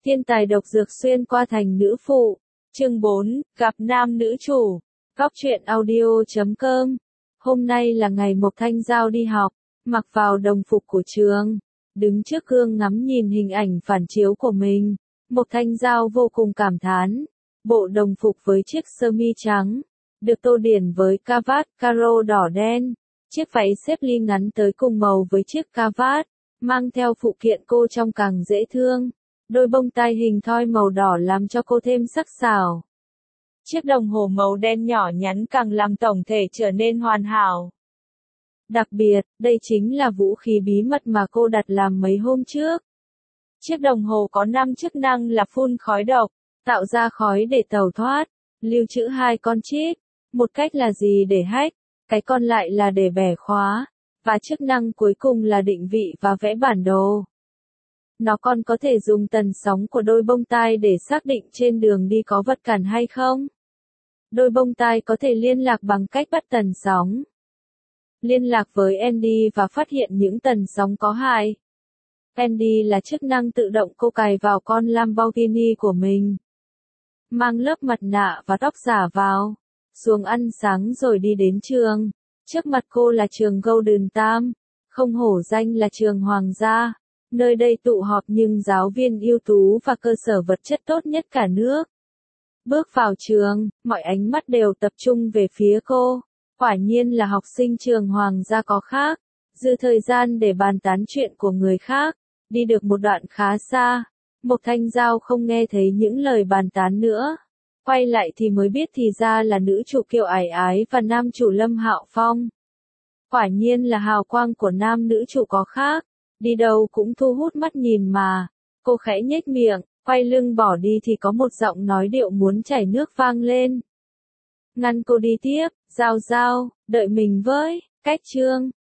Thiên tài độc dược xuyên qua thành nữ phụ. Chương 4, gặp nam nữ chủ. Góc truyện audio.com. Hôm nay là ngày Mộc Thanh Giao đi học, mặc vào đồng phục của trường, đứng trước gương ngắm nhìn hình ảnh phản chiếu của mình. Mộc Thanh Giao vô cùng cảm thán. Bộ đồng phục với chiếc sơ mi trắng, được tô điển với cà-vạt caro đỏ đen, chiếc váy xếp ly ngắn tới cùng màu với chiếc cà-vạt, mang theo phụ kiện cô trông càng dễ thương. Đôi bông tai hình thoi màu đỏ làm cho cô thêm sắc sảo. Chiếc đồng hồ màu đen nhỏ nhắn càng làm tổng thể trở nên hoàn hảo. Đặc biệt, đây chính là vũ khí bí mật mà cô đặt làm mấy hôm trước. Chiếc đồng hồ có 5 chức năng là phun khói độc, tạo ra khói để tẩu thoát, lưu trữ 2 con chip, một cách là gì để hack, cái còn lại là để bẻ khóa, và chức năng cuối cùng là định vị và vẽ bản đồ. Nó còn có thể dùng tần sóng của đôi bông tai để xác định trên đường đi có vật cản hay không. Đôi bông tai có thể liên lạc bằng cách bắt tần sóng, liên lạc với Andy và phát hiện những tần sóng có hại. Andy là chức năng tự động cô cài vào con Lamborghini của mình. Mang lớp mặt nạ và tóc giả vào, xuống ăn sáng rồi đi đến trường. Trước mặt cô là trường Golden Tam, không hổ danh là trường hoàng gia. Nơi đây tụ họp những giáo viên ưu tú và cơ sở vật chất tốt nhất cả nước. Bước vào trường, mọi ánh mắt đều tập trung về phía cô. Quả nhiên là học sinh trường hoàng gia có khác. Dư thời gian để bàn tán chuyện của người khác. Đi được một đoạn khá xa, Mộc Thanh Giao không nghe thấy những lời bàn tán nữa. Quay lại thì mới biết thì ra là nữ chủ Kiều Ải Ái và nam chủ Lâm Hạo Phong. Quả nhiên là hào quang của nam nữ chủ có khác. Đi đâu cũng thu hút mắt nhìn mà. Cô khẽ nhếch miệng, quay lưng bỏ đi thì có một giọng nói điệu muốn chảy nước vang lên. Ngăn cô đi tiếp, Giao Giao, đợi mình với, cách chương.